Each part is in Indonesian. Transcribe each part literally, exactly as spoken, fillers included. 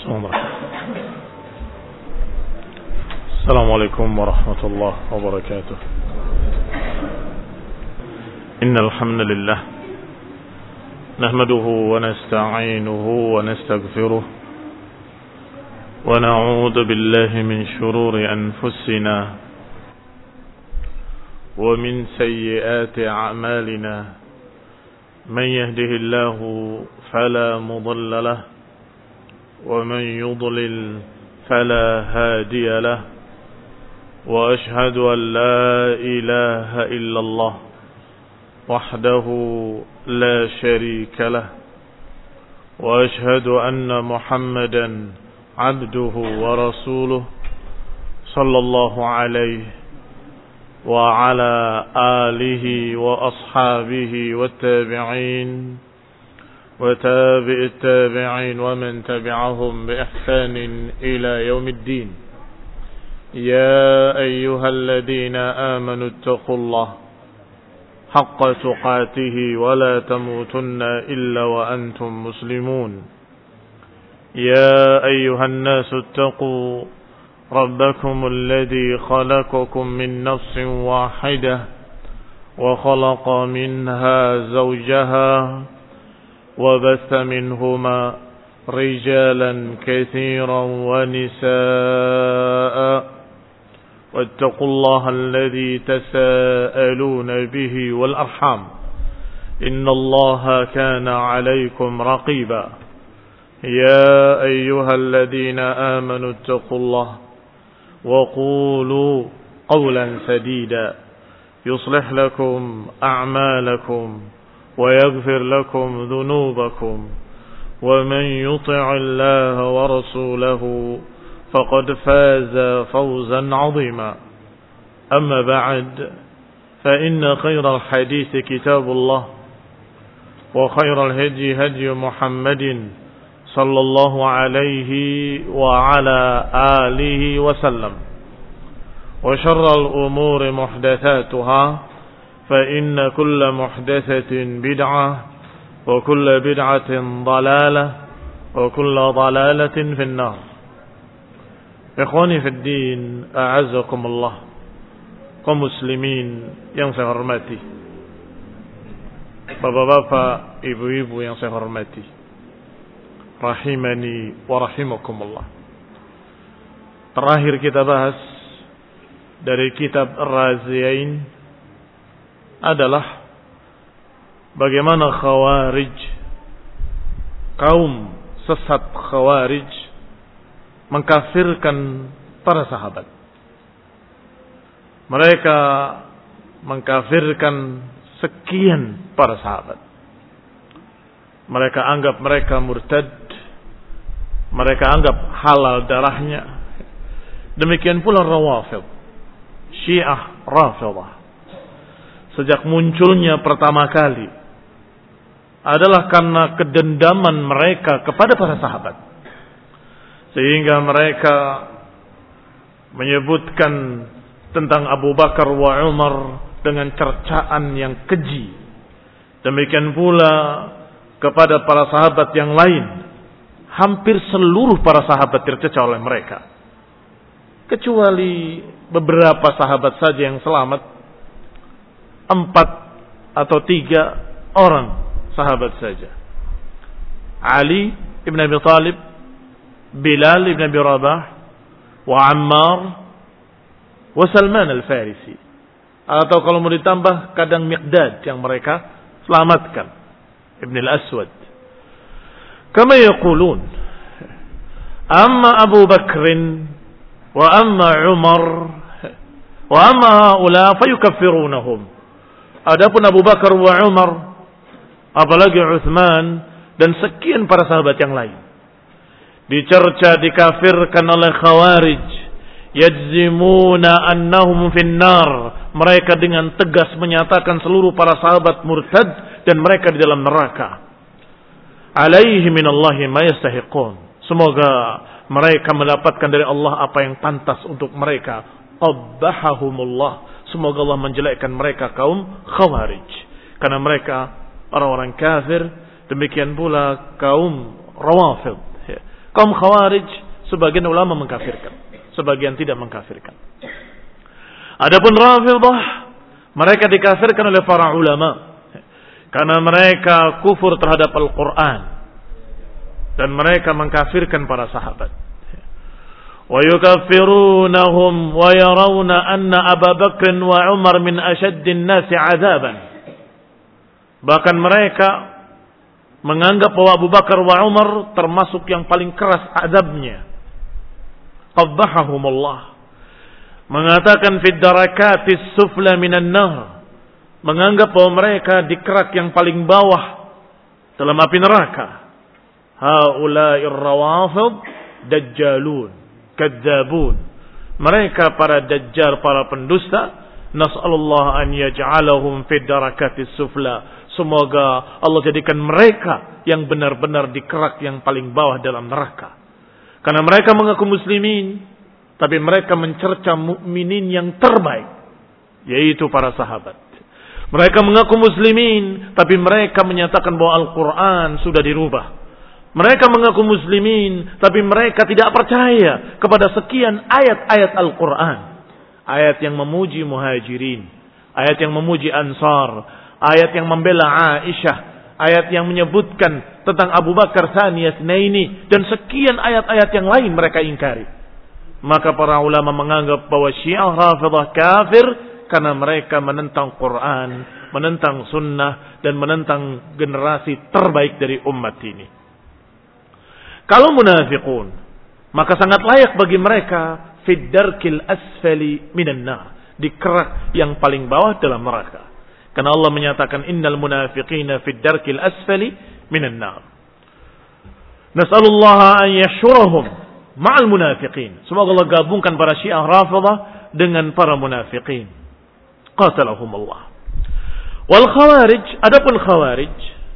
السلام عليكم ورحمة الله وبركاته. إن الحمد لله نحمده ونستعينه ونستغفره ونعوذ بالله من شرور أنفسنا ومن سيئات أعمالنا. من يهده الله فلا مضل له ومن يضلل فلا هادي له وأشهد أن لا إله إلا الله وحده لا شريك له وأشهد أن محمدا عبده ورسوله صلى الله عليه وعلى آله وأصحابه والتابعين وتابع التابعين ومن تبعهم بإحسان إلى يوم الدين. يا أيها الذين آمنوا اتقوا الله حق تقاته ولا تموتن إلا وأنتم مسلمون. يا أيها الناس اتقوا ربكم الذي خلقكم من نفس واحدة وخلق منها زوجها وبث منهما رجالا كثيرا ونساء واتقوا الله الذي تساءلون به والأرحام إن الله كان عليكم رقيبا. يا أيها الذين آمنوا اتقوا الله وقولوا قولا سديدا يصلح لكم أعمالكم ويغفر لكم ذنوبكم ومن يطع الله ورسوله فقد فاز فوزا عظيما. أما بعد فإن خير الحديث كتاب الله وخير الهدي هدي محمد صلى الله عليه وعلى آله وسلم وشر الأمور محدثاتها فإن كل محدثة بدعة وكل بدعة ضلالة وكل ضلالة في النار. Ikhwani fi din, a'azzakumullah, kaum muslimin yang saya hormati, bapak-bapak, ibu-ibu yang saya hormati, rahimani wa rahimakumullah. Terakhir kita bahas dari kitab Ar-Raziyain adalah bagaimana Khawarij, kaum sesat Khawarij, mengkafirkan para sahabat. Mereka mengkafirkan sekian para sahabat. Mereka anggap mereka murtad. Mereka anggap halal darahnya. Demikian pula Rawafid, Syiah Rafidah. Sejak munculnya pertama kali adalah karena kedendaman mereka kepada para sahabat. Sehingga mereka menyebutkan tentang Abu Bakar wa Umar dengan cercaan yang keji. Demikian pula kepada para sahabat yang lain. Hampir seluruh para sahabat tercecah oleh mereka. Kecuali beberapa sahabat saja yang selamat. Empat atau tiga orang sahabat saja. Ali ibn Abi Thalib, Bilal ibn Abi Rabah, wa Ammar, wa Salman al-Farisi. Atau kalau mau ditambah kadang Miqdad yang mereka selamatkan, Ibn al-Aswad. Kama yaqulun, amma Abu Bakrin wa amma Umar wa amma haula fayukaffirunahum. Adapun Abu Bakar wa Umar, apalagi Uthman dan sekian para sahabat yang lain, dicerca, dikafirkan oleh Khawarij. Yajzimuna annahum finnar. Mereka dengan tegas menyatakan seluruh para sahabat murtad dan mereka di dalam neraka. Alaihi minallahi ma yastahiqun. Semoga mereka mendapatkan dari Allah apa yang pantas untuk mereka. Qabbahahumullah. Semoga Allah menjelekkan mereka kaum Khawarij. Karena mereka orang-orang kafir. Demikian pula kaum Rawafid, Kaum Khawarij sebagian ulama mengkafirkan, sebagian tidak mengkafirkan. Adapun Rafidhah, mereka dikafirkan oleh para ulama karena mereka kufur terhadap Al-Quran dan mereka mengkafirkan para sahabat. Wa yukaffirunahum wa yarawna anna Abu Bakr wa Umar min ashaddin nasi 'adzaban. Bahkan mereka menganggap bahwa Abu Bakar wa Umar termasuk yang paling keras azabnya. Qabbahahumullah. Mengatakan fid darakatis sufla minan nar. Menganggap bahwa mereka di kerak yang paling bawah dalam api neraka. Haula'ir rawafid dajjalun kadzabun. Mereka para dajjal, para pendusta. Nas'alullah an yaj'alahum fid darakatis sufla. Semoga Allah jadikan mereka yang benar-benar di kerak yang paling bawah dalam neraka. Karena mereka mengaku muslimin, tapi mereka mencerca mukminin yang terbaik, yaitu para sahabat. Mereka mengaku muslimin, tapi mereka menyatakan bahwa Al-Quran sudah dirubah. Mereka mengaku muslimin, tapi mereka tidak percaya kepada sekian ayat-ayat Al-Quran. Ayat yang memuji muhajirin, ayat yang memuji ansar, ayat yang membela Aisyah, ayat yang menyebutkan tentang Abu Bakar Tsaniyas Naini, dan sekian ayat-ayat yang lain mereka ingkari. Maka para ulama menganggap bahwa Syiah Rafidhah kafir karena mereka menentang Quran, menentang sunnah, dan menentang generasi terbaik dari umat ini. Kalau munafiqun, maka sangat layak bagi mereka fid darkil asfali minan nar, di kerak yang paling bawah dalam neraka. Karena Allah menyatakan innal munafiqina fid darkil asfali minan nar. Nas'alullah an yashurahum ma'al munafiqin. Semoga Allah gabungkan para Syiah Rafidhah dengan para munafiqin. Qatalahumullah. Wal khawarij, adapun khawarij,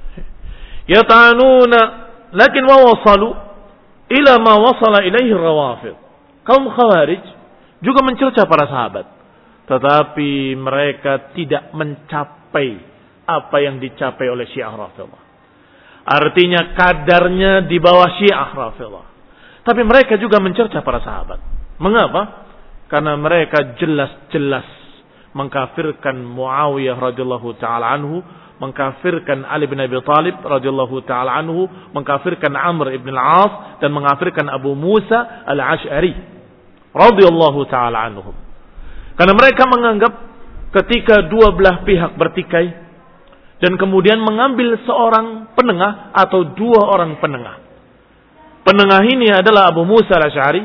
yata'anuna lakin wa wasalu ila ma wasala ilaihi rawafid. Kaum khawarij juga mencerca para sahabat, tetapi mereka tidak mencapai apa yang dicapai oleh Syiah Rafidhah. Artinya kadarnya di bawah Syiah Rafidhah. Tapi mereka juga mencerca para sahabat. Mengapa? Karena mereka jelas-jelas mengkafirkan Muawiyah radhiyallahu taala anhu, mengkafirkan Ali bin Abi Thalib radhiyallahu taala anhu, mengkafirkan Amr ibn al-As, dan mengkafirkan Abu Musa al-Ash'ari radhiyallahu taala anhum. Karena mereka menganggap ketika dua belah pihak bertikai dan kemudian mengambil seorang penengah atau dua orang penengah. Penengah ini adalah Abu Musa al-Ash'ari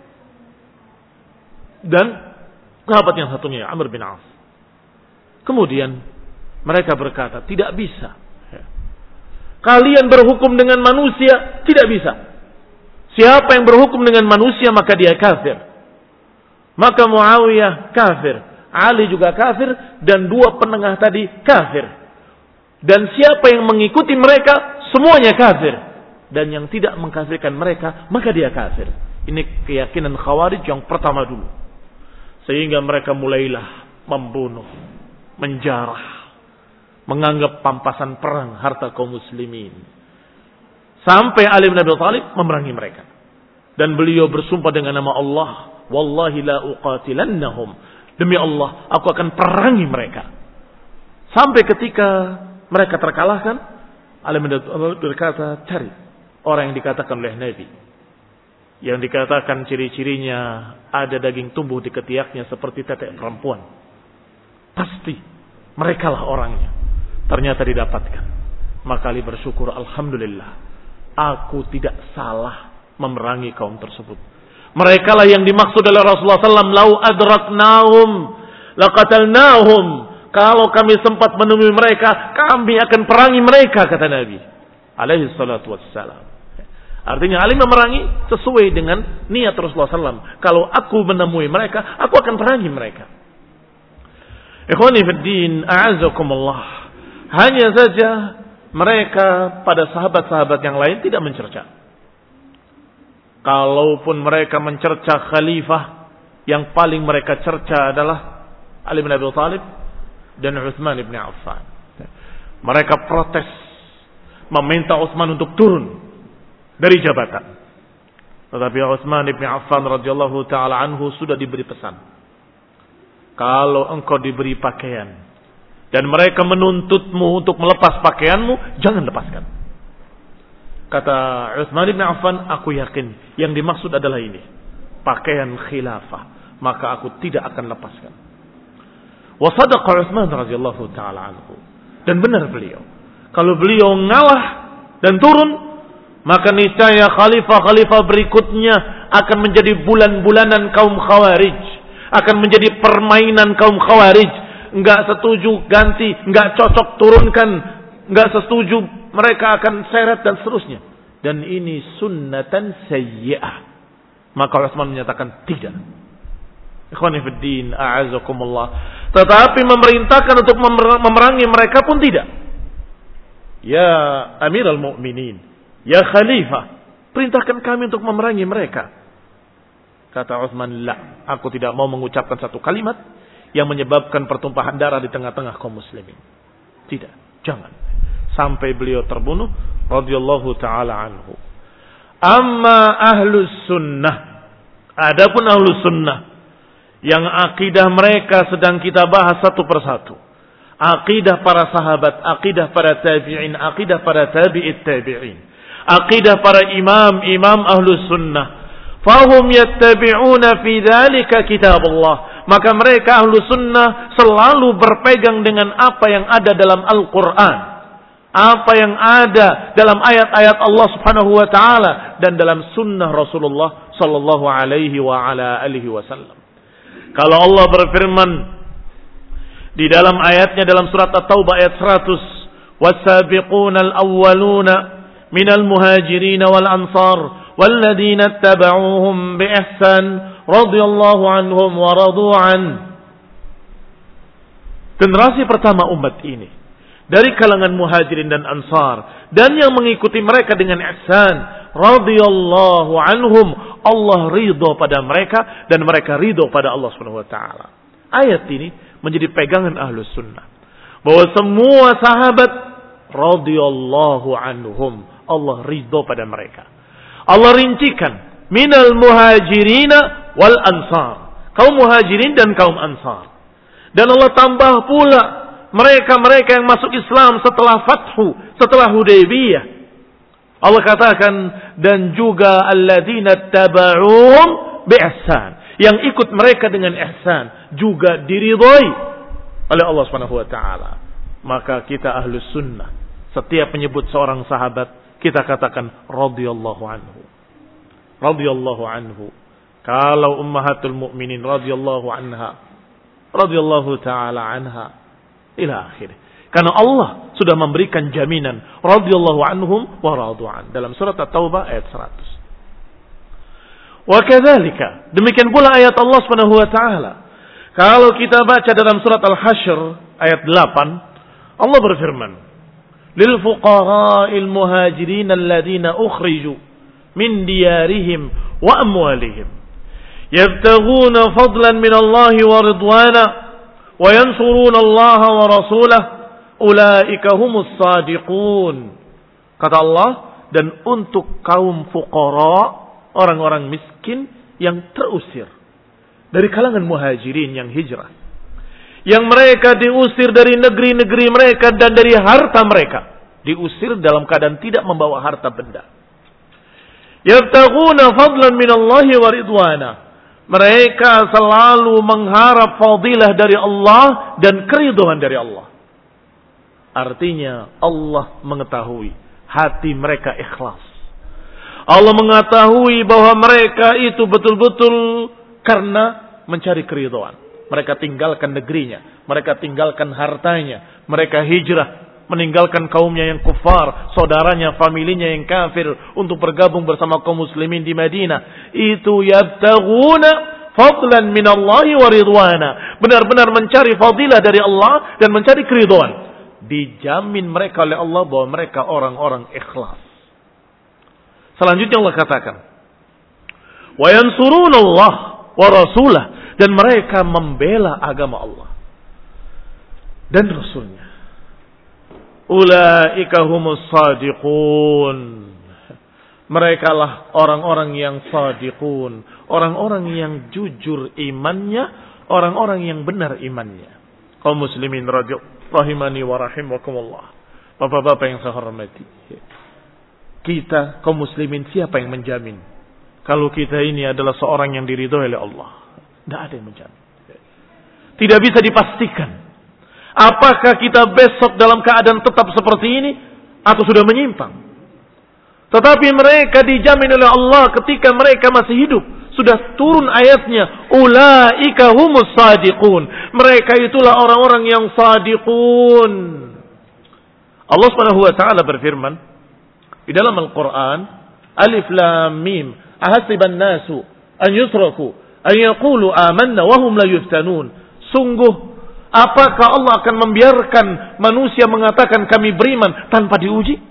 dan sahabat yang satunya Amr bin As. Kemudian mereka berkata, tidak bisa. Kalian berhukum dengan manusia, tidak bisa. Siapa yang berhukum dengan manusia maka dia kafir. Maka Muawiyah kafir, Ali juga kafir, dan dua penengah tadi kafir. Dan siapa yang mengikuti mereka semuanya kafir. Dan yang tidak mengkafirkan mereka maka dia kafir. Ini keyakinan Khawarij yang pertama dulu. Sehingga mereka mulailah membunuh, menjarah, menganggap pampasan perang harta kaum muslimin. Sampai Ali bin Abi Thalib memerangi mereka. Dan beliau bersumpah dengan nama Allah, wallahi la uqatilannahum. Demi Allah, aku akan perangi mereka. Sampai ketika mereka terkalahkan, Ali bin Abi Thalib berkata, cari orang yang dikatakan oleh Nabi, yang dikatakan ciri-cirinya ada daging tumbuh di ketiaknya seperti tetek perempuan. Pasti merekalah orangnya. Ternyata didapatkan. Maka Ali bersyukur, alhamdulillah, aku tidak salah memerangi kaum tersebut. Merekalah yang dimaksud oleh Rasulullah sallallahu alaihi wasallam, lau adraknahum laqatalnahum. Kalau kami sempat menemui mereka, kami akan perangi mereka, kata Nabi alaihi salatu wassalam. Artinya Ali memerangi sesuai dengan niat Rasulullah sallallahu alaihi wasallam. Kalau aku menemui mereka, aku akan perangi mereka. Ikhwani fiddin, a'azakumullah. Hanya saja mereka pada sahabat-sahabat yang lain tidak mencerca. Kalaupun mereka mencerca khalifah, yang paling mereka cerca adalah Ali bin Abi Thalib dan Utsman bin Affan. Mereka protes, meminta Utsman untuk turun dari jabatan. Tetapi Utsman bin Affan radhiyallahu taala anhu sudah diberi pesan. Kalau engkau diberi pakaian dan mereka menuntutmu untuk melepas pakaianmu, jangan lepaskan. Kata Utsman bin Affan, aku yakin yang dimaksud adalah ini, pakaian khilafah, maka aku tidak akan lepaskan. Wa sadaqa Utsman radhiyallahu taala anhu. Dan benar beliau. Kalau beliau ngalah dan turun, maka niscaya khalifah-khalifah berikutnya akan menjadi bulan-bulanan kaum Khawarij, akan menjadi permainan kaum Khawarij. Enggak setuju ganti, enggak cocok turunkan, enggak setuju mereka akan seret dan seterusnya. Dan ini sunnatan sayyi'ah. Maka Utsman menyatakan tidak. Ikhwani fid din, a'azakumullah. Tetapi memerintahkan untuk memerangi mereka pun tidak. Ya Amirul Mukminin, ya Khalifah, perintahkan kami untuk memerangi mereka. Kata Utsman, la, aku tidak mau mengucapkan satu kalimat yang menyebabkan pertumpahan darah di tengah-tengah kaum muslimin. Tidak, jangan. Sampai beliau terbunuh radhiyallahu taala anhu. Amma ahlus sunnah, adapun ahlus sunnah yang akidah mereka sedang kita bahas satu persatu. Akidah para sahabat, akidah para tabi'in, akidah para tabi'it tabi'in, akidah para imam-imam ahlus sunnah. Fahum yattabi'una fi dzalika kitab Allah. Maka mereka ahlus sunnah selalu berpegang dengan apa yang ada dalam Al-Quran, apa yang ada dalam ayat-ayat Allah Subhanahu wa taala dan dalam sunnah Rasulullah sallallahu alaihi wa ala alihi wasallam. Kalau Allah berfirman di dalam ayatnya dalam surat At-Taubah ayat seratus, "Was-sabiquna al-awwaluna minal muhajirin wal ansar walladzina ittaba'uuhum bi ihsan radhiyallahu anhum wa radu an." Generasi pertama umat ini dari kalangan muhajirin dan ansar dan yang mengikuti mereka dengan ihsan, radhiyallahu anhum, Allah ridho pada mereka dan mereka ridho pada Allah Subhanahu wa taala. Ayat ini menjadi pegangan ahlus sunnah bahwa semua sahabat radhiyallahu anhum, Allah ridho pada mereka. Allah rincikan minal muhajirina wal ansar, kaum muhajirin dan kaum ansar. Dan Allah tambah pula mereka-mereka yang masuk Islam setelah Fathu, setelah Hudaybiyah. Allah katakan dan juga alladzina taba'uhum bi ihsan, yang ikut mereka dengan ihsan juga diridhoi oleh Allah Subhanahu wa taala. Maka kita ahlus sunnah setiap menyebut seorang sahabat kita katakan radhiyallahu anhu. Radhiyallahu anhu. Kalau ummahatul mukminin radhiyallahu anha, radhiyallahu taala anha ila akhir. Karena Allah sudah memberikan jaminan radhiyallahu anhum wa radu an dalam surat At-Taubah ayat seratus. Wa kadzalika, demikian pula ayat Allah Subhanahu wa taala. Kalau kita baca dalam surat Al-Hasyr ayat delapan, Allah berfirman, "Lil fuqara'il muhajirin alladziina ukhriju min diyarihim wa amwalihim yabtaghuna fadlan min Allah wa ridwana wa yansuruna Allah wa rasulahu ulaika humus sadiqun." Kata Allah, dan untuk kaum fuqara, orang-orang miskin yang terusir dari kalangan muhajirin yang hijrah, yang mereka diusir dari negeri-negeri mereka dan dari harta mereka, diusir dalam keadaan tidak membawa harta benda. Yabtaghuna fadlan minallahi wa ridwana, mereka selalu mengharap fadilah dari Allah dan keridhaan dari Allah. Artinya Allah mengetahui hati mereka ikhlas. Allah mengetahui bahwa mereka itu betul-betul karena mencari keridhaan. Mereka tinggalkan negerinya, mereka tinggalkan hartanya, mereka hijrah, meninggalkan kaumnya yang kufar, saudaranya, familinya yang kafir untuk bergabung bersama kaum muslimin di Madinah. Itu yabtaghuna fadlan minallahi wa ridwana. Benar-benar mencari fadilah dari Allah dan mencari keridhaan. Dijamin mereka oleh Allah bahwa mereka orang-orang ikhlas. Selanjutnya Allah katakan, wa yansuruna Allah wa rasulah, dan mereka membela agama Allah dan Rasulnya. Ulaika humus sadiqun. Merekalah orang-orang yang shadiqun, orang-orang yang jujur imannya, orang-orang yang benar imannya. Kaum muslimin rahimani wa rahimakumullah. Bapak-bapak yang saya hormati. Kita kaum muslimin siapa yang menjamin kalau kita ini adalah seorang yang diridhoi oleh Allah? Tidak ada yang menjamin. Tidak bisa dipastikan apakah kita besok dalam keadaan tetap seperti ini atau sudah menyimpang. Tetapi mereka dijamin oleh Allah ketika mereka masih hidup. Sudah turun ayatnya. Ulaika humus sadiqun. Mereka itulah orang-orang yang sadiqun. Allah subhanahu wa ta'ala berfirman di dalam Al-Quran. Alif lam mim. Ahasiban nasu an yusraku an yaqulu amanna wahum la yuftanun. Sungguh, apakah Allah akan membiarkan manusia mengatakan kami beriman tanpa diuji?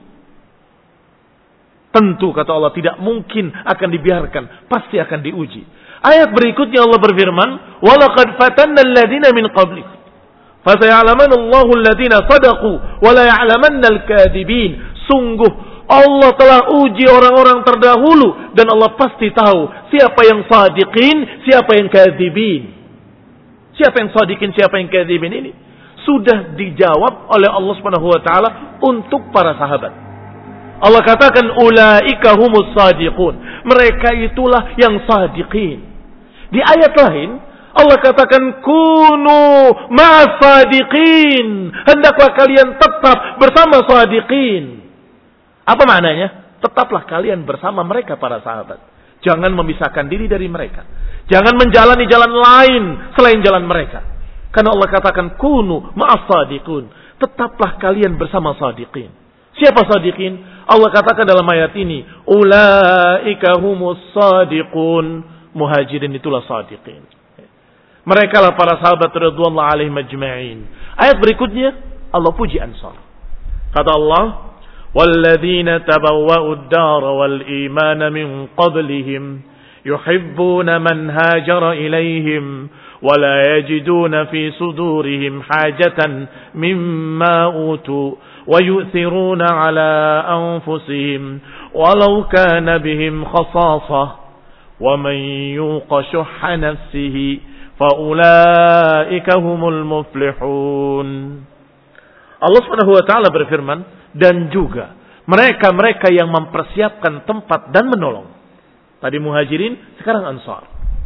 Tentu kata Allah tidak mungkin akan dibiarkan, pasti akan diuji. Ayat berikutnya Allah berfirman, "Walaqad fatanna alladziina min qablik, fasaya'lamanna Allahu alladziina shadaqu wa la ya'lamanna al-kadhibin." Sungguh Allah telah uji orang-orang terdahulu dan Allah pasti tahu siapa yang shadiqin, siapa yang kadzibin. Siapa yang shadiqin, siapa yang kadzibin ini sudah dijawab oleh Allah Subhanahu wa taala untuk para sahabat. Allah katakan ulaika humus sadiqun. Mereka itulah yang sadiqin. Di ayat lain Allah katakan kunu ma'as sadiqin. Hendaklah kalian tetap bersama sadiqin. Apa maknanya? Tetaplah kalian bersama mereka para sahabat. Jangan memisahkan diri dari mereka. Jangan menjalani jalan lain selain jalan mereka. Karena Allah katakan kunu ma'as sadiqun. Tetaplah kalian bersama sadiqin. Siapa sadiqin? Allah katakan dalam ayat ini, ulaika humus sadiqun. Muhajirin itulah sadiqin. Mereka lah para sahabat radhiyallahu alaihim ajma'in. Ayat berikutnya Allah puji Ansar. Kata Allah, walladzina tabawwa'ud dar wal iman min qablihim yuhibbuna man hajara ilaihim wa la yajiduna fi sudurihim hajatan mimma utu وَيُؤْثِرُونَ عَلَىٰ أَنفُسِهِمْ وَلَوْ كَانَ بِهِمْ خَصَاصَةٌ وَمَنْ يُوقَ شُحَّ نَفْسِهِ فَأُولَٰئِكَ هُمُ الْمُفْلِحُونَ. Allah Subhanahu wa taala berfirman, dan juga mereka-mereka yang mempersiapkan tempat dan menolong. Tadi Muhajirin, sekarang Ansar.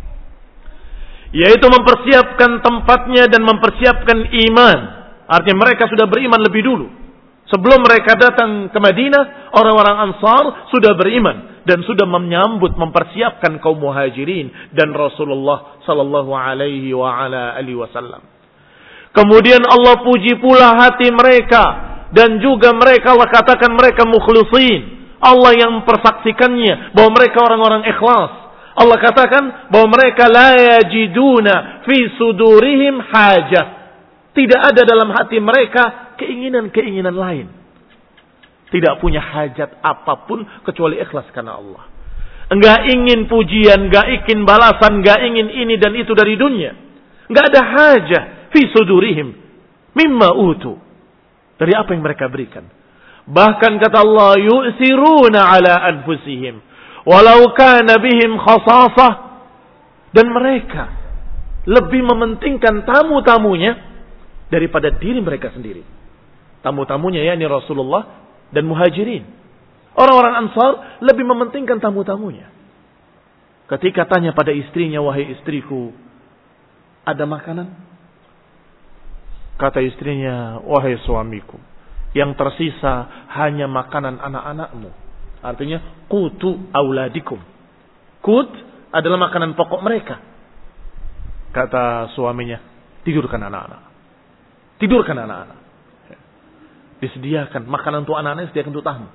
Yaitu mempersiapkan tempatnya dan mempersiapkan iman. Artinya mereka sudah beriman lebih dulu. Sebelum mereka datang ke Madinah, orang-orang Ansar sudah beriman dan sudah menyambut, mempersiapkan kaum Muhajirin dan Rasulullah sallallahu alaihi wa ala alihi wasallam. Kemudian Allah puji pula hati mereka dan juga mereka Allah katakan mereka mukhlisin. Allah yang mempersaksikannya bahwa mereka orang-orang ikhlas. Allah katakan bahwa mereka la yajiduna fi sudurihim hajah. Tidak ada dalam hati mereka keinginan-keinginan lain. Tidak punya hajat apapun kecuali ikhlas karena Allah. Enggak ingin pujian, enggak ingin balasan, enggak ingin ini dan itu dari dunia. Enggak ada hajat fi sudurihim mimma utu. Dari apa yang mereka berikan. Bahkan kata Allah, yu'siruna ala anfusihim walau kana bihim khasasah. Dan mereka lebih mementingkan tamu-tamunya daripada diri mereka sendiri. Tamu-tamunya yakni Rasulullah dan Muhajirin. Orang-orang Ansar lebih mementingkan tamu-tamunya. Ketika tanya pada istrinya, wahai istriku, ada makanan? Kata istrinya, wahai suamiku, yang tersisa hanya makanan anak-anakmu. Artinya, qutu auladikum. Qut adalah makanan pokok mereka. Kata suaminya, tidurkan anak-anak. Tidurkan anak-anak. Disediakan makanan untuk anak-anak, disediakan untuk tamu.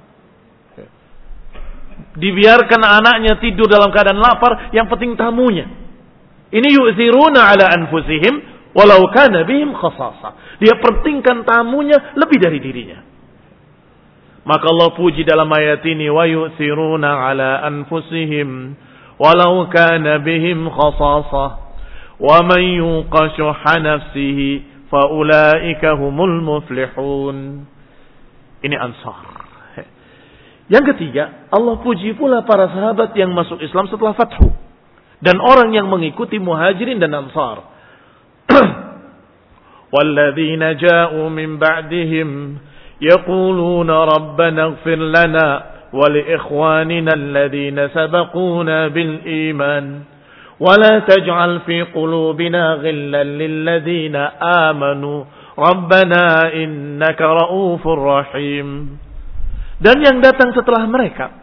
Dibiarkan anaknya tidur dalam keadaan lapar, yang penting tamunya. Ini yu'thiruna ala anfusihim walau kana bihim khasasa. Dia pentingkan tamunya lebih dari dirinya. Maka Allah puji dalam ayat ini, wa yu'thiruna ala anfusihim walau kana bihim khasasa wa man yuqa shuhha nafsihi faulaika humul muflihun. Ini Ansar Yang ketiga, Allah puji pula para sahabat yang masuk Islam setelah Fathu. Dan orang yang mengikuti Muhajirin dan Ansar. وَالَّذِينَ جَاءُوا مِنْ بَعْدِهِمْ يَقُولُونَ رَبَّنَا اغْفِرْ لَنَا وَلِإِخْوَانِنَا الَّذِينَ سَبَقُونَا بِالْإِيمَانِ وَلَا تَجْعَلْ فِي قُلُوبِنَا غِلًّا لِلَّذِينَ آمَنُوا رَبَّنَا إِنَّكَ رَءُوفٌ رَحِيمٌ. Dan yang datang setelah mereka,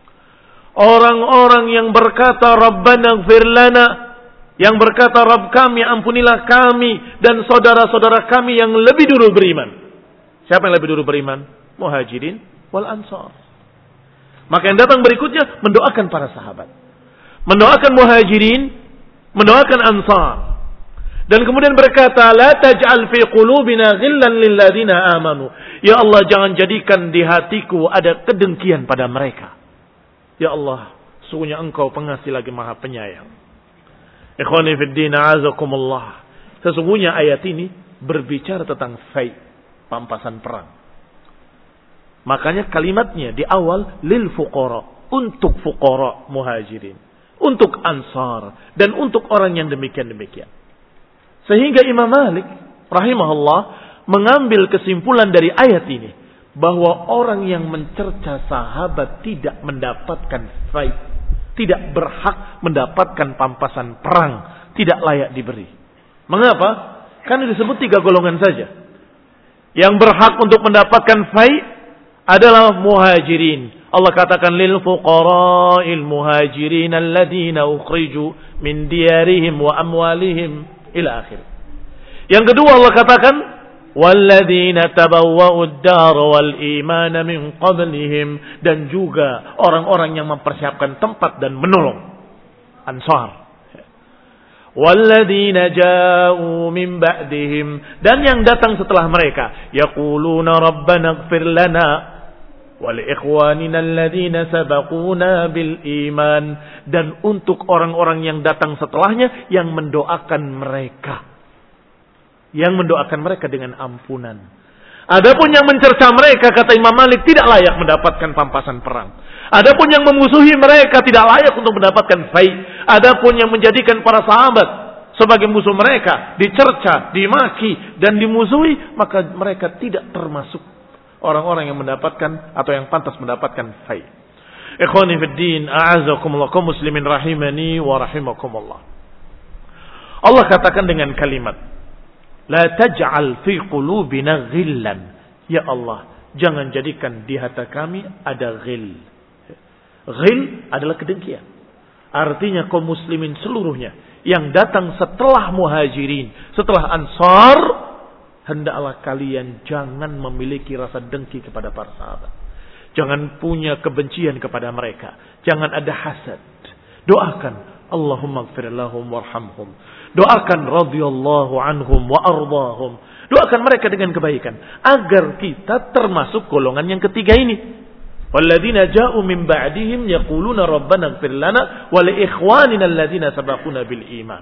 orang-orang yang berkata Rabbana ighfir lana, yang berkata Rabb kami ampunilah kami dan saudara-saudara kami yang lebih dulu beriman. Siapa yang lebih dulu beriman? Muhajirin wal Ansar. Maka yang datang berikutnya mendoakan para sahabat, mendoakan Muhajirin, mendoakan Ansar. Dan kemudian berkata, la taj'al fi qulubina ghillan lil ladzina amanu. Ya Allah, jangan jadikan di hatiku ada kedengkian pada mereka. Ya Allah, sungguhnya Engkau pengasih lagi Maha Penyayang. Ikhwani fid din, a'azakumullah. Sesungguhnya ayat ini berbicara tentang fai, pampasan perang. Makanya kalimatnya di awal lil fuqara, untuk fuqara Muhajirin, untuk Ansar, dan untuk orang yang demikian-demikian. Sehingga Imam Malik rahimahullah mengambil kesimpulan dari ayat ini bahwa orang yang mencerca sahabat tidak mendapatkan fai, tidak berhak mendapatkan pampasan perang, tidak layak diberi. Mengapa? Karena disebut tiga golongan saja. Yang berhak untuk mendapatkan fai adalah Muhajirin. Allah katakan lil fuqara'il muhajirin alladziina ukhriju min diyarihim wa amwalihim ila akhir. Yang kedua Allah katakan walladzina tabawwa'ud dar wal iman min qablihim, dan juga orang-orang yang mempersiapkan tempat dan menolong, Ansar. Walladzina ja'u min ba'dihim, dan yang datang setelah mereka, yaquluna rabbana ighfir lana wa li ikhwanina alladzina sabaquna bil iman, dan untuk orang-orang yang datang setelahnya yang mendoakan mereka, yang mendoakan mereka dengan ampunan. Adapun yang mencerca mereka, kata Imam Malik, tidak layak mendapatkan pampasan perang. Adapun yang memusuhi mereka tidak layak untuk mendapatkan fai. Adapun yang menjadikan para sahabat sebagai musuh mereka, dicerca, dimaki dan dimusuhi, maka mereka tidak termasuk orang-orang yang mendapatkan atau yang pantas mendapatkan fai. Ikhwani fid din, a'azakumullah, kaum muslimin rahimani wa rahimakumullah. Allah katakan dengan kalimat la taj'al fi qulubina ghillan. Ya Allah, jangan jadikan di hati kami ada ghil. Ghil adalah kedengkian. Artinya kaum muslimin seluruhnya yang datang setelah Muhajirin, setelah Ansar, hendaklah kalian jangan memiliki rasa dengki kepada para sahabat. Jangan punya kebencian kepada mereka. Jangan ada hasad. Doakan Allahumma ighfir lahum warhamhum. Doakan radhiyallahu anhum wa ardahum. Doakan mereka dengan kebaikan agar kita termasuk golongan yang ketiga ini. Walladzina ja'u min ba'dihim yaquluna rabbana ighfir lana wa li ikhwanina alladzina sabaquna bil iman.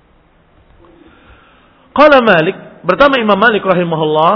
Qala Malik, bertama Imam Malik rahimahullah,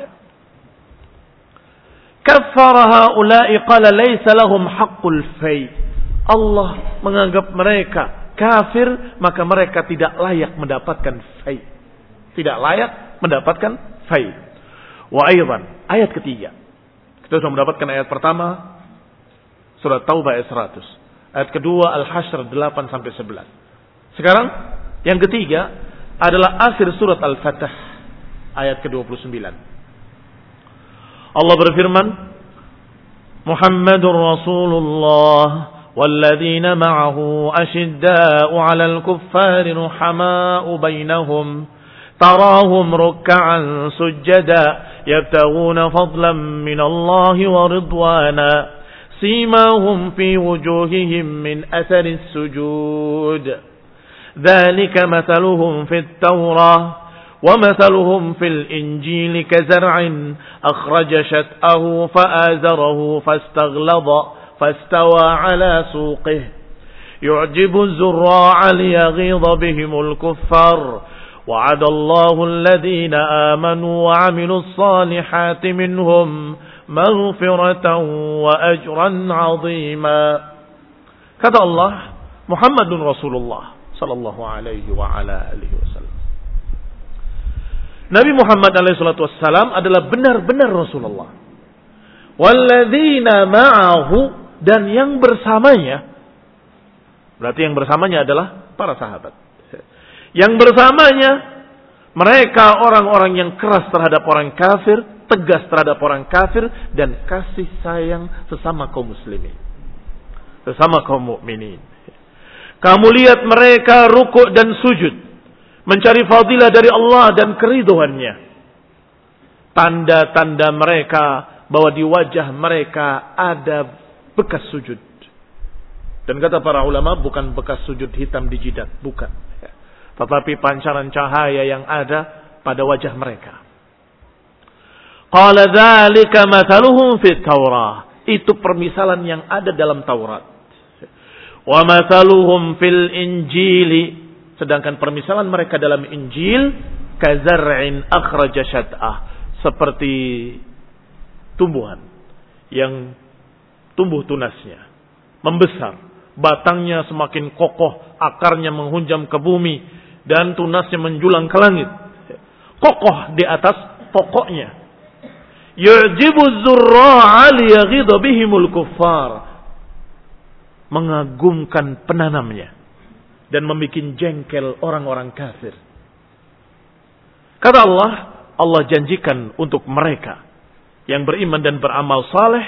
kaffara haula'i qala laysa lahum haqqul fai. Allah menganggap mereka kafir, maka mereka tidak layak mendapatkan fai. Tidak layak mendapatkan fai. Wa aidan, ayat ketiga. Kita sudah mendapatkan ayat pertama surat Taubah ayat seratus. Ayat kedua Al-Hasyr delapan sampai sebelas. Sekarang yang ketiga adalah akhir surat Al-Fatah ayat ke dua puluh sembilan. Allah berfirman, Muhammadur Rasulullah walladzina ma'ahu asyidda'u 'alal kuffari ruhama'u bainahum tarahum ruk'an sujada yabtaghuna fadlan minallahi wa ridwana simahum fi wujuhihim min athari sujud dzalika mathaluhum fit Taurah wa mathaluhum fil Injili kazar'in akhraja shat'ahu fa'azarahu fastaghlaba fastawa 'ala suqihi yu'jibu az-zurra'a liyaghidha bihimul kuffar وعد الله الذين آمنوا وعملوا الصالحات منهم maghfiratan wa ajran 'azima. Kata Allah, Muhammadun Rasulullah sallallahu alaihi wa ala alihi wasallam. Nabi Muhammad alaihi salatu wassalam adalah benar-benar Rasulullah. Walladzina ma'ahu, dan yang bersamanya, berarti yang bersamanya adalah para sahabat. Yang bersamanya mereka orang-orang yang keras terhadap orang kafir, tegas terhadap orang kafir, dan kasih sayang sesama kaum muslimin, sesama kaum mukminin. Kamu lihat mereka rukuk dan sujud, mencari fadilah dari Allah dan keriduannya. Tanda-tanda mereka bahwa di wajah mereka ada bekas sujud. Dan kata para ulama, bukan bekas sujud hitam di jidat, bukan. Tetapi pancaran cahaya yang ada pada wajah mereka. Qala dzalika mathaluhum fit Taurah. Itu permisalan yang ada dalam Taurat. Wa mathaluhum fil Injili. Sedangkan permisalan mereka dalam Injil, kazar'in akhraja syat'ah, seperti tumbuhan yang tumbuh tunasnya, membesar, batangnya semakin kokoh, akarnya menghunjam ke bumi, dan tunasnya menjulang ke langit. Kokoh di atas pokoknya. Yu'jibu zurra'a liyaghidha bihimul kuffar. Mengagumkan penanamnya dan membuat jengkel orang-orang kafir. Kata Allah, Allah janjikan untuk mereka yang beriman dan beramal saleh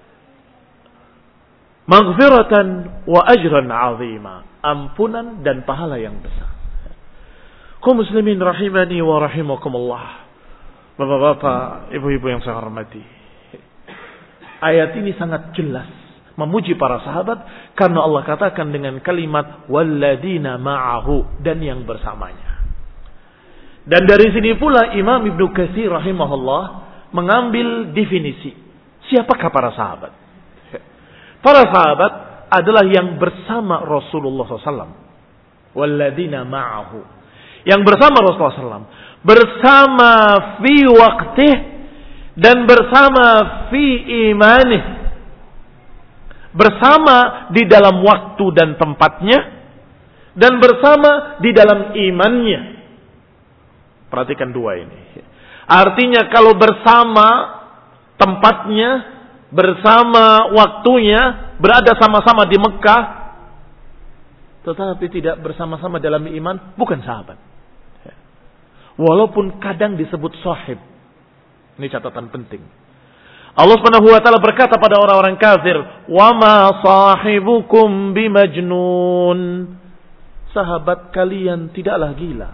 maghfiratan wa ajran 'azima, ampunan dan pahala yang besar. Kaum muslimin rahimani wa rahimakumullah. Bapak-bapak, ibu-ibu yang saya hormati. Ayat ini sangat jelas memuji para sahabat karena Allah katakan dengan kalimat walladzina ma'ahu, dan yang bersamanya. Dan dari sini pula Imam Ibnu Katsir rahimahullah mengambil definisi siapakah para sahabat. Para sahabat adalah yang bersama Rasulullah shallallahu alaihi wasallam. Walladzina ma'ahu, yang bersama Rasulullah shallallahu alaihi wasallam, bersama fi waqtih dan bersama fi imanih, bersama di dalam waktu dan tempatnya, dan bersama di dalam imannya. Perhatikan dua ini. Artinya kalau bersama tempatnya, bersama waktunya, berada sama-sama di Mekah, tetapi tidak bersama-sama dalam iman, bukan sahabat. Walaupun kadang disebut sahib. Ini catatan penting. Allah Subhanahu wa taala berkata pada orang-orang kafir, "Wa ma sahibukum bimajnun." Sahabat kalian tidaklah gila.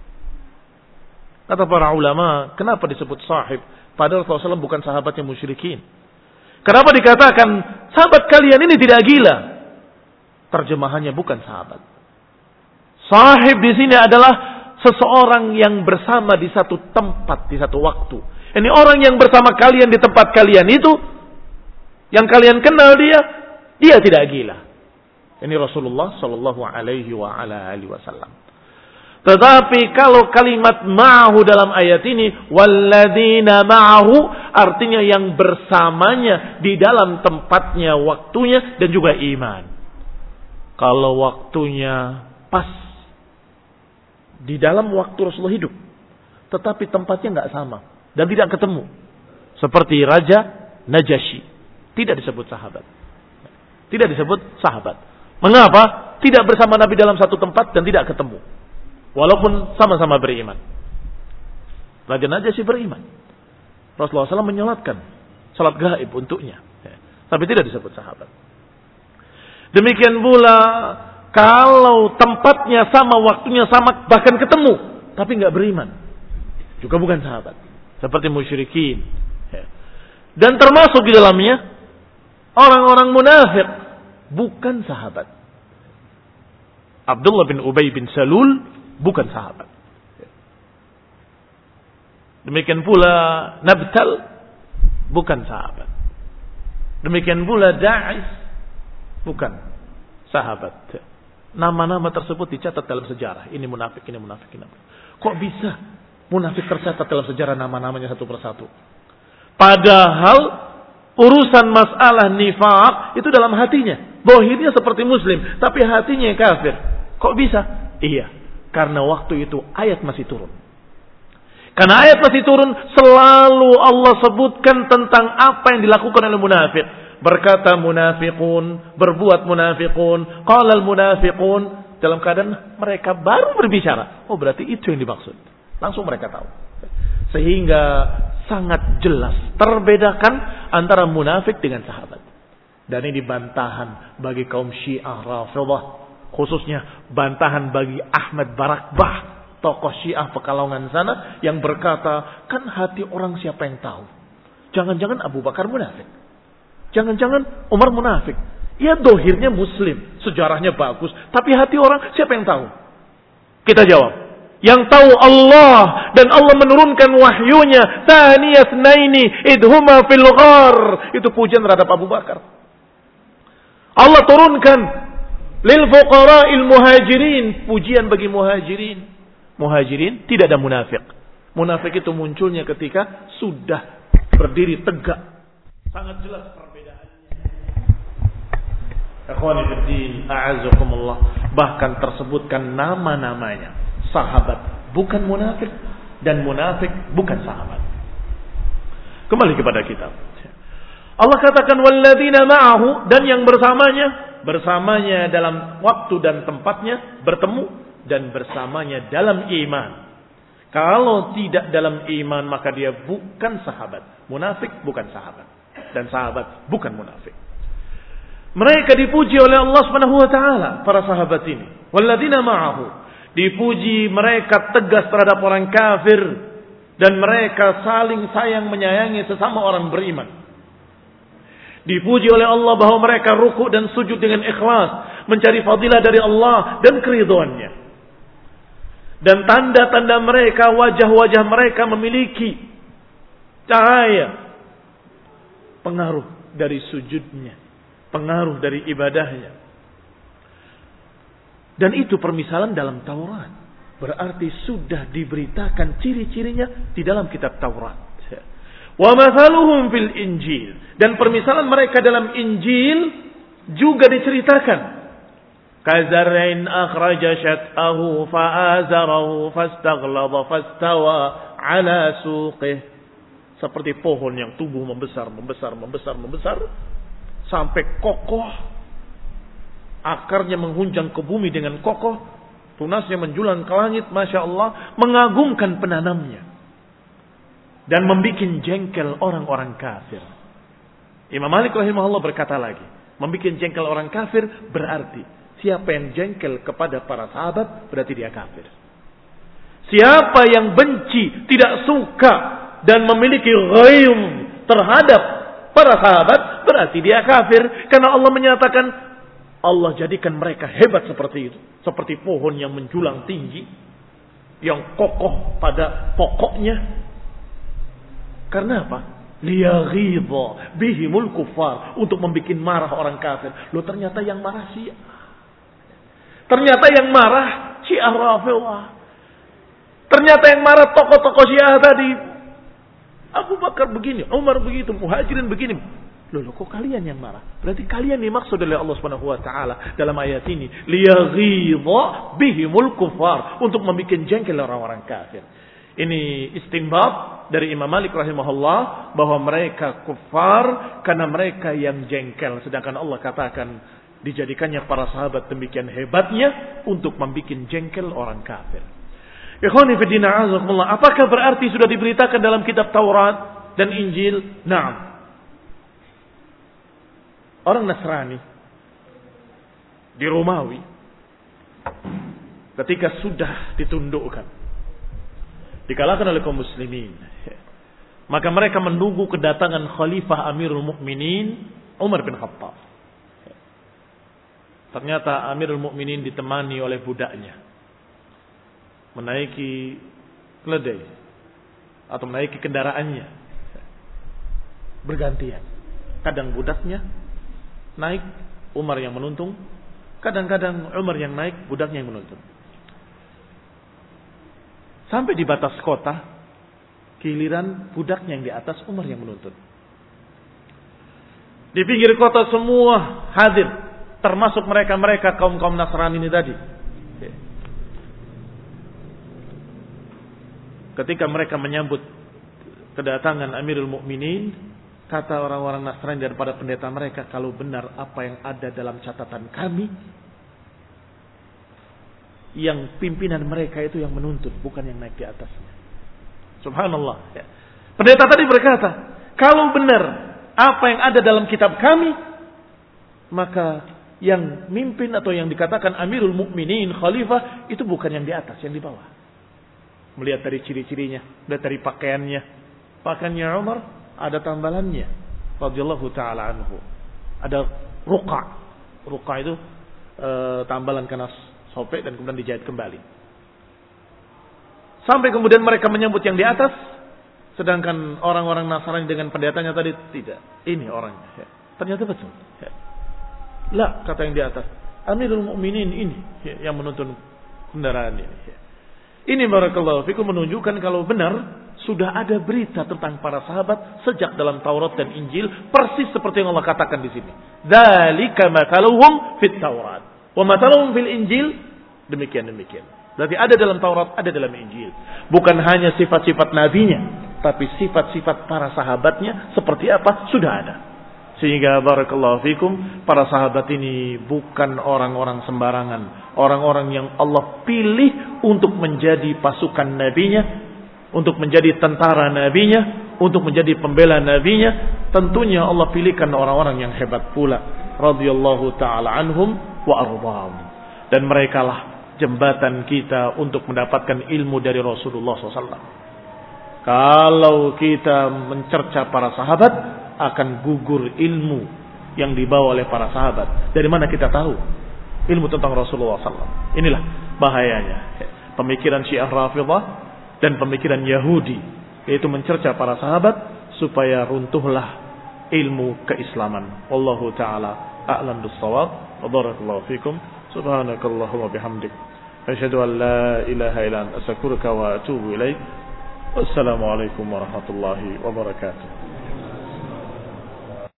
Kata para ulama, kenapa disebut sahib? Padahal Rasulullah shallallahu alaihi wasallam bukan sahabatnya musyrikin. Kenapa dikatakan sahabat kalian ini tidak gila? Terjemahannya bukan sahabat. Sahib di sini adalah seseorang yang bersama di satu tempat, di satu waktu. Ini orang yang bersama kalian di tempat kalian itu, yang kalian kenal dia, dia tidak gila. Ini Rasulullah Sallallahu Alaihi Wasallam. Tetapi kalau kalimat ma'ahu dalam ayat ini, walladzina ma'ahu, artinya yang bersamanya di dalam tempatnya, waktunya, dan juga iman. Kalau waktunya pas di dalam waktu Rasulullah hidup, tetapi tempatnya nggak sama dan tidak ketemu, seperti Raja Najasyi, tidak disebut sahabat, tidak disebut sahabat. Mengapa? Tidak bersama Nabi dalam satu tempat dan tidak ketemu, walaupun sama-sama beriman. Raja Najasyi beriman, Rasulullah shallallahu alaihi wasallam menyolatkan salat gaib untuknya, tapi tidak disebut sahabat. Demikian pula kalau tempatnya sama, waktunya sama, bahkan ketemu, tapi nggak beriman, juga bukan sahabat. Seperti musyrikin. Dan termasuk di dalamnya orang-orang munafik, bukan sahabat. Abdullah bin Ubay bin Salul bukan sahabat. Demikian pula Nabtal bukan sahabat. Demikian pula Da'is bukan sahabat. Nama-nama tersebut dicatat dalam sejarah. Ini munafik, ini munafik, ini munafik. Kok bisa munafik tercatat dalam sejarah nama-namanya satu persatu? Padahal Urusan masalah nifaq itu dalam hatinya. Zahirnya seperti muslim, tapi hatinya kafir. Kok bisa? Iya, karena waktu itu ayat masih turun. Karena ayat masih turun, selalu Allah sebutkan tentang apa yang dilakukan oleh munafik. Berkata munafiqun, berbuat munafiqun, qala al-munafiqun, dalam keadaan mereka baru berbicara. Oh, berarti itu yang dimaksud. Langsung mereka tahu. Sehingga sangat jelas terbedakan antara munafik dengan sahabat. Dan ini bantahan bagi kaum Syiah Rafidhah, khususnya bantahan bagi Ahmad Barakbah, tokoh Syiah Pekalongan sana, yang berkata, kan hati orang siapa yang tahu? Jangan-jangan Abu Bakar munafik, jangan-jangan Umar munafik. Ya dohirnya muslim, sejarahnya bagus, tapi hati orang siapa yang tahu? Kita jawab, yang tahu Allah, dan Allah menurunkan wahyunya. Thaniyas naini idhuma fil ghar. Itu pujian terhadap Abu Bakar. Allah turunkan lil fuqara'il muhajirin, pujian bagi muhajirin. Muhajirin tidak ada munafik. Munafik itu munculnya ketika sudah berdiri tegak. Sangat jelas perbedaannya. Ikhwani fiddin, a'azzakumullah. Bahkan tersebutkan nama-namanya. Sahabat bukan munafik, dan munafik bukan sahabat. Kembali kepada kitab. Allah katakan walladzina ma'ahu, dan yang bersamanya, bersamanya dalam waktu dan tempatnya bertemu, dan bersamanya dalam iman. Kalau tidak dalam iman, maka dia bukan sahabat. Munafik bukan sahabat, dan sahabat bukan munafik. Mereka dipuji oleh Allah Subhanahu wa taala, para sahabat ini. Walladzina ma'ahu, dipuji mereka tegas terhadap orang kafir, dan mereka saling sayang menyayangi sesama orang beriman. Dipuji oleh Allah bahwa mereka ruku dan sujud dengan ikhlas, mencari fadilah dari Allah dan keridhaannya. Dan tanda-tanda mereka, wajah-wajah mereka memiliki cahaya, pengaruh dari sujudnya, pengaruh dari ibadahnya. Dan itu permisalan dalam Taurat. Berarti sudah diberitakan ciri-cirinya di dalam kitab Taurat. Wa mathaluhum fil Injil. Dan permisalan mereka dalam Injil juga diceritakan. Kazar'in akhraja shat'ahu fa'azarahu fastaghlaba fastawa ala suqih. Seperti pohon yang tumbuh membesar, membesar, membesar, membesar. Sampai kokoh. Akarnya menghunjang ke bumi dengan kokoh, tunasnya menjulang ke langit, masya Allah, mengagumkan penanamnya dan membuat jengkel orang-orang kafir. Imam Malik rahimahullah berkata lagi, membuat jengkel orang kafir berarti siapa yang jengkel kepada para sahabat berarti dia kafir. Siapa yang benci, tidak suka dan memiliki ghaib terhadap para sahabat berarti dia kafir, karena Allah menyatakan Allah jadikan mereka hebat seperti itu. Seperti pohon yang menjulang tinggi, yang kokoh pada pokoknya. Karena apa? Liyaghidha bihimul kuffar, untuk membuat marah orang kafir. Loh, ternyata yang marah Syiah. Ternyata yang marah Syiah Rafidhah. Ternyata yang marah tokoh-tokoh Syiah tadi. Abu Bakar begini, Umar begitu, Muhajirin begini. Loh, loh, kok kalian yang marah? Berarti kalian dimaksud oleh Allah Subhanahu wa taala dalam ayat ini, liyaghidha bihimul kuffar, untuk membuat jengkel orang-orang kafir. Ini istinbat dari Imam Malik rahimahullah bahwa mereka kufar karena mereka yang jengkel, sedangkan Allah katakan dijadikannya para sahabat demikian hebatnya untuk membuat jengkel orang kafir. Ikhwani fi din, a'azakumullah. Apakah berarti sudah diberitakan dalam kitab Taurat dan Injil? Naam. Orang Nasrani di Romawi ketika sudah ditundukkan, dikalahkan oleh kaum muslimin, maka mereka menunggu kedatangan Khalifah Amirul Mukminin Umar bin Khattab. Ternyata Amirul Mukminin ditemani oleh budaknya menaiki keledai atau menaiki kendaraannya bergantian. Kadang budaknya naik, Umar yang menuntun. Kadang-kadang Umar yang naik, budaknya yang menuntun. Sampai di batas kota, giliran budaknya yang di atas, Umar yang menuntun. Di pinggir kota semua hadir, termasuk mereka-mereka kaum-kaum Nasrani ini tadi. Ketika mereka menyambut kedatangan Amirul Mukminin, kata orang-orang Nasrani daripada pendeta mereka, kalau benar apa yang ada dalam catatan kami, yang pimpinan mereka itu yang menuntut, bukan yang naik di atasnya. Subhanallah. Ya. Pendeta tadi berkata, kalau benar apa yang ada dalam kitab kami, maka yang mimpin atau yang dikatakan Amirul Mukminin, Khalifah, itu bukan yang di atas, yang di bawah. Melihat dari ciri-cirinya, melihat dari pakaiannya. Pakaiannya Umar ada tambalannya, radhiyallahu taala anhu. Ada ruqa. Ruqa itu e, tambalan karena sobek dan kemudian dijahit kembali. Sampai kemudian mereka menyambut yang di atas, sedangkan orang-orang Nasrani dengan pendetanya tadi tidak. Ini orangnya. Ya. Ternyata betul. Ya. Lah, kata yang di atas, Amirul Mukminin ini ya, yang menuntun kendaraan ini. Ya. Ini barakallahu fikum menunjukkan kalau benar sudah ada berita tentang para sahabat sejak dalam Taurat dan Injil, persis seperti yang Allah katakan di sini. Dzalika mathaluhum fit Taurat wa mathaluhum fil Injil, demikian demikian. Berarti ada dalam Taurat, ada dalam Injil. Bukan hanya sifat-sifat nabinya, tapi sifat-sifat para sahabatnya seperti apa sudah ada. Sehingga barakallahu fikum, para sahabat ini bukan orang-orang sembarangan, orang-orang yang Allah pilih untuk menjadi pasukan nabinya, untuk menjadi tentara nabinya, untuk menjadi pembela nabinya. Tentunya Allah pilihkan orang-orang yang hebat pula, radhiyallahu taala anhum wa ardhahum. Dan merekalah jembatan kita untuk mendapatkan ilmu dari Rasulullah shallallahu alaihi wasallam. Kalau kita mencerca para sahabat, akan gugur ilmu yang dibawa oleh para sahabat. Dari mana kita tahu ilmu tentang Rasulullah shallallahu alaihi wasallam? Inilah bahayanya pemikiran Syiah Rafidhah dan pemikiran Yahudi, yaitu mencerca para sahabat supaya runtuhlah ilmu keislaman. Wallahu taala a'lam bis-shawab. Barakallahu fikum. Subhanakallahumma bihamdik, asyhadu an la ilaha illa anta astaghfiruka wa atubu ilaik. Wassalamu alaikum warahmatullahi wabarakatuh.